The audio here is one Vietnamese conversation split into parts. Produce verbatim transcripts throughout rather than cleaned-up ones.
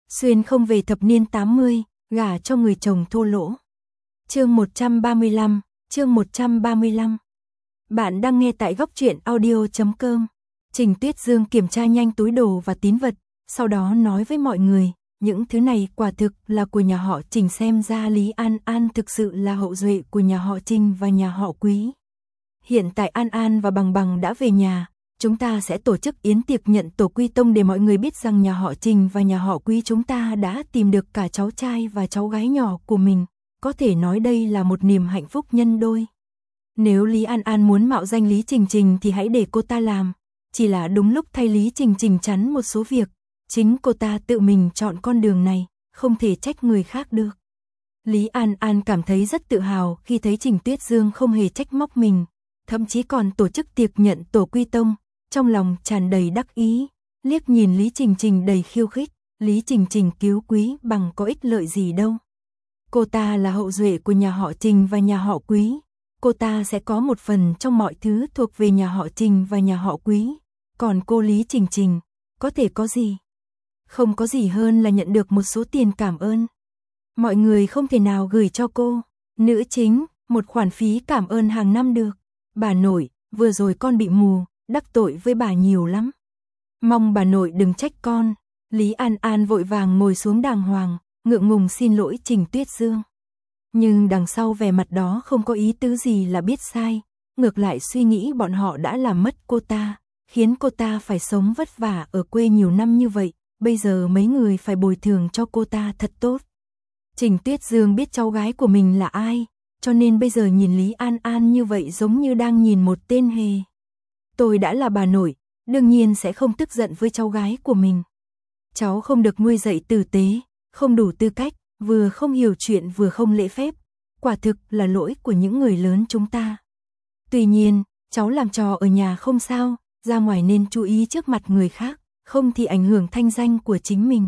Xuyên không về thập niên tám mươi, gả cho người chồng thô lỗ. Chương một trăm ba mươi lăm, chương một trăm ba mươi lăm. Bạn đang nghe tại góc truyện audio chấm com. Trình Tuyết Dương kiểm tra nhanh túi đồ và tín vật, sau đó nói với mọi người, những thứ này quả thực là của nhà họ Trình, xem ra Lý An An thực sự là hậu duệ của nhà họ Trình và nhà họ Quý. Hiện tại An An và Bằng Bằng đã về nhà, chúng ta sẽ tổ chức yến tiệc nhận tổ quy tông để mọi người biết rằng nhà họ Trình và nhà họ Quý chúng ta đã tìm được cả cháu trai và cháu gái nhỏ của mình, có thể nói đây là một niềm hạnh phúc nhân đôi. Nếu Lý An An muốn mạo danh Lý Trình Trình thì hãy để cô ta làm, chỉ là đúng lúc thay Lý Trình Trình chắn một số việc, chính cô ta tự mình chọn con đường này, không thể trách người khác được. Lý An An cảm thấy rất tự hào khi thấy Trình Tuyết Dương không hề trách móc mình, thậm chí còn tổ chức tiệc nhận tổ quy tông, trong lòng tràn đầy đắc ý, liếc nhìn Lý Trình Trình đầy khiêu khích, Lý Trình Trình cứu Quý Bằng có ích lợi gì đâu. Cô ta là hậu duệ của nhà họ Trình và nhà họ Quý, cô ta sẽ có một phần trong mọi thứ thuộc về nhà họ Trình và nhà họ Quý, còn cô Lý Trình Trình, có thể có gì? Không có gì hơn là nhận được một số tiền cảm ơn. Mọi người không thể nào gửi cho cô, nữ chính, một khoản phí cảm ơn hàng năm được. Bà nội, vừa rồi con bị mù, đắc tội với bà nhiều lắm. Mong bà nội đừng trách con. Lý An An vội vàng ngồi xuống đàng hoàng, ngượng ngùng xin lỗi Trình Tuyết Dương. Nhưng đằng sau vẻ mặt đó không có ý tứ gì là biết sai, ngược lại suy nghĩ bọn họ đã làm mất cô ta, khiến cô ta phải sống vất vả ở quê nhiều năm như vậy, bây giờ mấy người phải bồi thường cho cô ta thật tốt. Trình Tuyết Dương biết cháu gái của mình là ai, cho nên bây giờ nhìn Lý An An như vậy giống như đang nhìn một tên hề. Tôi đã là bà nội, đương nhiên sẽ không tức giận với cháu gái của mình. Cháu không được nuôi dạy tử tế, không đủ tư cách, vừa không hiểu chuyện vừa không lễ phép, quả thực là lỗi của những người lớn chúng ta. Tuy nhiên, cháu làm trò ở nhà không sao, ra ngoài nên chú ý trước mặt người khác, không thì ảnh hưởng thanh danh của chính mình.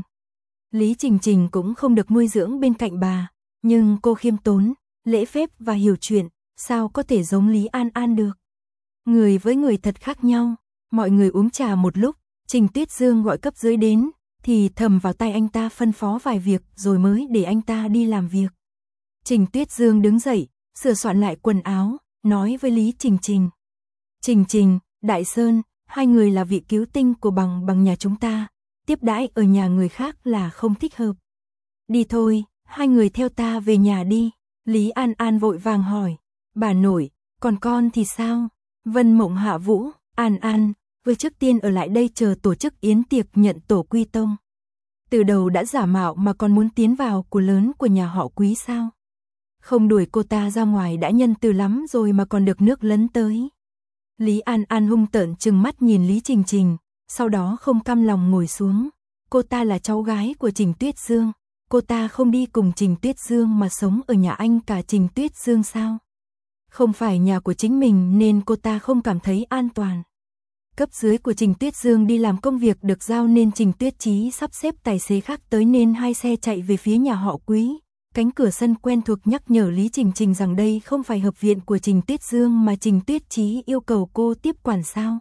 Lý Trình Trình cũng không được nuôi dưỡng bên cạnh bà, nhưng cô khiêm tốn, lễ phép và hiểu chuyện, sao có thể giống Lý An An được. Người với người thật khác nhau, mọi người uống trà một lúc, Trình Tuyết Dương gọi cấp dưới đến, thì thầm vào tai anh ta phân phó vài việc rồi mới để anh ta đi làm việc. Trình Tuyết Dương đứng dậy, sửa soạn lại quần áo, nói với Lý Trình Trình. Trình Trình, Đại Sơn, hai người là vị cứu tinh của Bằng Bằng nhà chúng ta, tiếp đãi ở nhà người khác là không thích hợp. Đi thôi, hai người theo ta về nhà đi. Lý An An vội vàng hỏi, bà nội, còn con thì sao? Vân Mộng Hạ Vũ, An An, vừa trước tiên ở lại đây chờ tổ chức yến tiệc nhận tổ quy tông. Từ đầu đã giả mạo mà còn muốn tiến vào của lớn của nhà họ Quý sao? Không đuổi cô ta ra ngoài đã nhân từ lắm rồi mà còn được nước lấn tới. Lý An An hung tợn trừng mắt nhìn Lý Trình Trình, sau đó không cam lòng ngồi xuống. Cô ta là cháu gái của Trình Tuyết Dương, cô ta không đi cùng Trình Tuyết Dương mà sống ở nhà anh cả Trình Tuyết Dương sao? Không phải nhà của chính mình nên cô ta không cảm thấy an toàn. Cấp dưới của Trình Tuyết Dương đi làm công việc được giao nên Trình Tuyết Chí sắp xếp tài xế khác tới nên hai xe chạy về phía nhà họ Quý. Cánh cửa sân quen thuộc nhắc nhở Lý Trình Trình rằng đây không phải hợp viện của Trình Tuyết Dương mà Trình Tuyết Chí yêu cầu cô tiếp quản sao.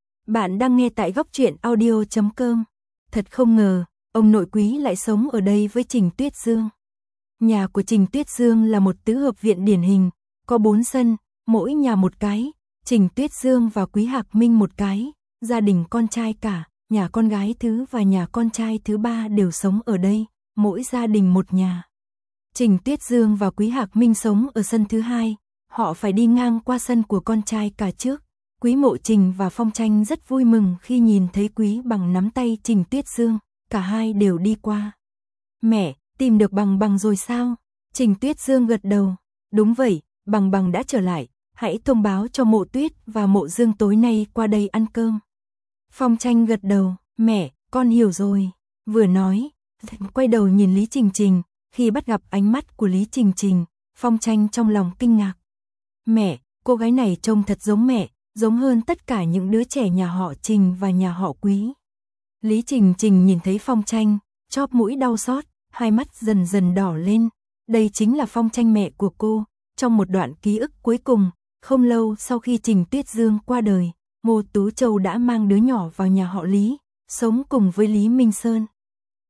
Bạn đang nghe tại góc truyện audio chấm com. Thật không ngờ, ông nội Quý lại sống ở đây với Trình Tuyết Dương. Nhà của Trình Tuyết Dương là một tứ hợp viện điển hình, có bốn sân, mỗi nhà một cái. Trình Tuyết Dương và Quý Hạc Minh một cái, gia đình con trai cả, nhà con gái thứ và nhà con trai thứ ba đều sống ở đây, mỗi gia đình một nhà. Trình Tuyết Dương và Quý Hạc Minh sống ở sân thứ hai, họ phải đi ngang qua sân của con trai cả trước. Quý Mộ Trình và Phong Tranh rất vui mừng khi nhìn thấy Quý Bằng nắm tay Trình Tuyết Dương, cả hai đều đi qua. Mẹ, tìm được Bằng Bằng rồi sao? Trình Tuyết Dương gật đầu, đúng vậy, Bằng Bằng đã trở lại. Hãy thông báo cho Mộ Tuyết và Mộ Dương tối nay qua đây ăn cơm. Phong Tranh gật đầu, mẹ, con hiểu rồi. Vừa nói, quay đầu nhìn Lý Trình Trình, khi bắt gặp ánh mắt của Lý Trình Trình, Phong Tranh trong lòng kinh ngạc. Mẹ, cô gái này trông thật giống mẹ, giống hơn tất cả những đứa trẻ nhà họ Trình và nhà họ Quý. Lý Trình Trình nhìn thấy Phong Tranh, chóp mũi đau xót, hai mắt dần dần đỏ lên. Đây chính là Phong Tranh mẹ của cô, trong một đoạn ký ức cuối cùng. Không lâu sau khi Trình Tuyết Dương qua đời, Ngô Tú Châu đã mang đứa nhỏ vào nhà họ Lý, sống cùng với Lý Minh Sơn.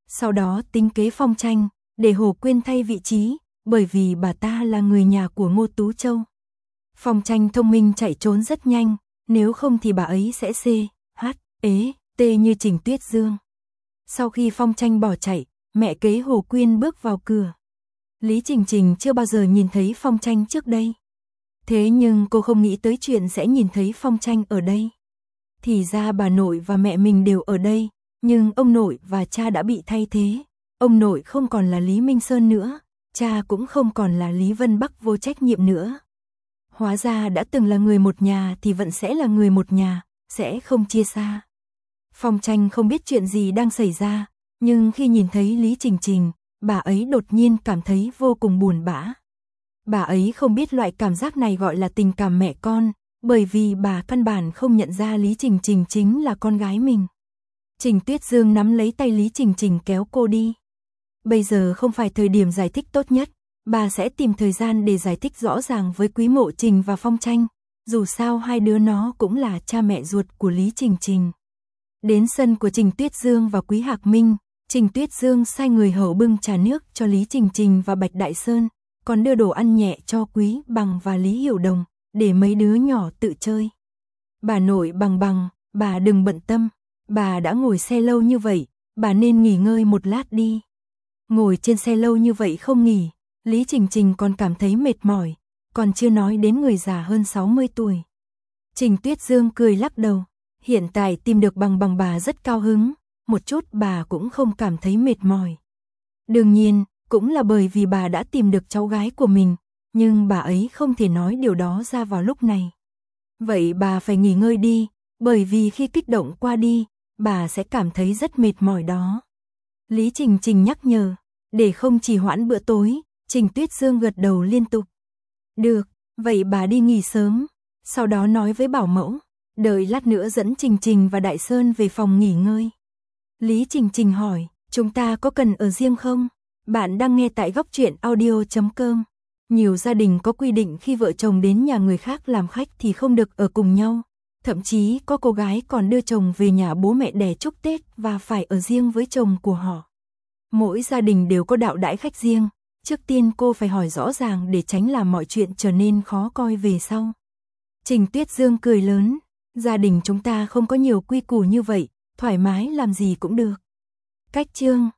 Sau đó tính kế Phong Tranh, để Hồ Quyên thay vị trí, bởi vì bà ta là người nhà của Ngô Tú Châu. Phong Tranh thông minh chạy trốn rất nhanh, nếu không thì bà ấy sẽ C, H, ế, T như Trình Tuyết Dương. Sau khi Phong Tranh bỏ chạy, mẹ kế Hồ Quyên bước vào cửa. Lý Trình Trình chưa bao giờ nhìn thấy Phong Tranh trước đây. Thế nhưng cô không nghĩ tới chuyện sẽ nhìn thấy Phong Tranh ở đây. Thì ra bà nội và mẹ mình đều ở đây, nhưng ông nội và cha đã bị thay thế. Ông nội không còn là Lý Minh Sơn nữa, cha cũng không còn là Lý Vân Bắc vô trách nhiệm nữa. Hóa ra đã từng là người một nhà thì vẫn sẽ là người một nhà, sẽ không chia xa. Phong Tranh không biết chuyện gì đang xảy ra, nhưng khi nhìn thấy Lý Trình Trình, bà ấy đột nhiên cảm thấy vô cùng buồn bã. Bà ấy không biết loại cảm giác này gọi là tình cảm mẹ con, bởi vì bà căn bản không nhận ra Lý Trình Trình chính là con gái mình. Trình Tuyết Dương nắm lấy tay Lý Trình Trình kéo cô đi. Bây giờ không phải thời điểm giải thích tốt nhất, bà sẽ tìm thời gian để giải thích rõ ràng với Quý Mộ Trình và Phong Tranh, dù sao hai đứa nó cũng là cha mẹ ruột của Lý Trình Trình. Đến sân của Trình Tuyết Dương và Quý Hạc Minh, Trình Tuyết Dương sai người hầu bưng trà nước cho Lý Trình Trình và Bạch Đại Sơn, còn đưa đồ ăn nhẹ cho Quý Bằng và Lý Hiểu Đồng, để mấy đứa nhỏ tự chơi. Bà nội Bằng Bằng, bà đừng bận tâm, bà đã ngồi xe lâu như vậy, bà nên nghỉ ngơi một lát đi. Ngồi trên xe lâu như vậy không nghỉ, Lý Trình Trình còn cảm thấy mệt mỏi, còn chưa nói đến người già hơn sáu mươi tuổi. Trình Tuyết Dương cười lắc đầu, hiện tại tìm được Bằng Bằng bà rất cao hứng, một chút bà cũng không cảm thấy mệt mỏi. Đương nhiên, cũng là bởi vì bà đã tìm được cháu gái của mình, nhưng bà ấy không thể nói điều đó ra vào lúc này. Vậy bà phải nghỉ ngơi đi, bởi vì khi kích động qua đi, bà sẽ cảm thấy rất mệt mỏi đó. Lý Trình Trình nhắc nhở, để không trì hoãn bữa tối, Trình Tuyết Dương gật đầu liên tục. Được, vậy bà đi nghỉ sớm, sau đó nói với bảo mẫu, đợi lát nữa dẫn Trình Trình và Đại Sơn về phòng nghỉ ngơi. Lý Trình Trình hỏi, chúng ta có cần ở riêng không? Bạn đang nghe tại góc truyện audio chấm com. Nhiều gia đình có quy định khi vợ chồng đến nhà người khác làm khách thì không được ở cùng nhau. Thậm chí có cô gái còn đưa chồng về nhà bố mẹ đẻ chúc Tết và phải ở riêng với chồng của họ. Mỗi gia đình đều có đạo đãi khách riêng, trước tiên cô phải hỏi rõ ràng để tránh làm mọi chuyện trở nên khó coi về sau. Trình Tuyết Dương cười lớn, gia đình chúng ta không có nhiều quy củ như vậy, thoải mái làm gì cũng được. Cách chương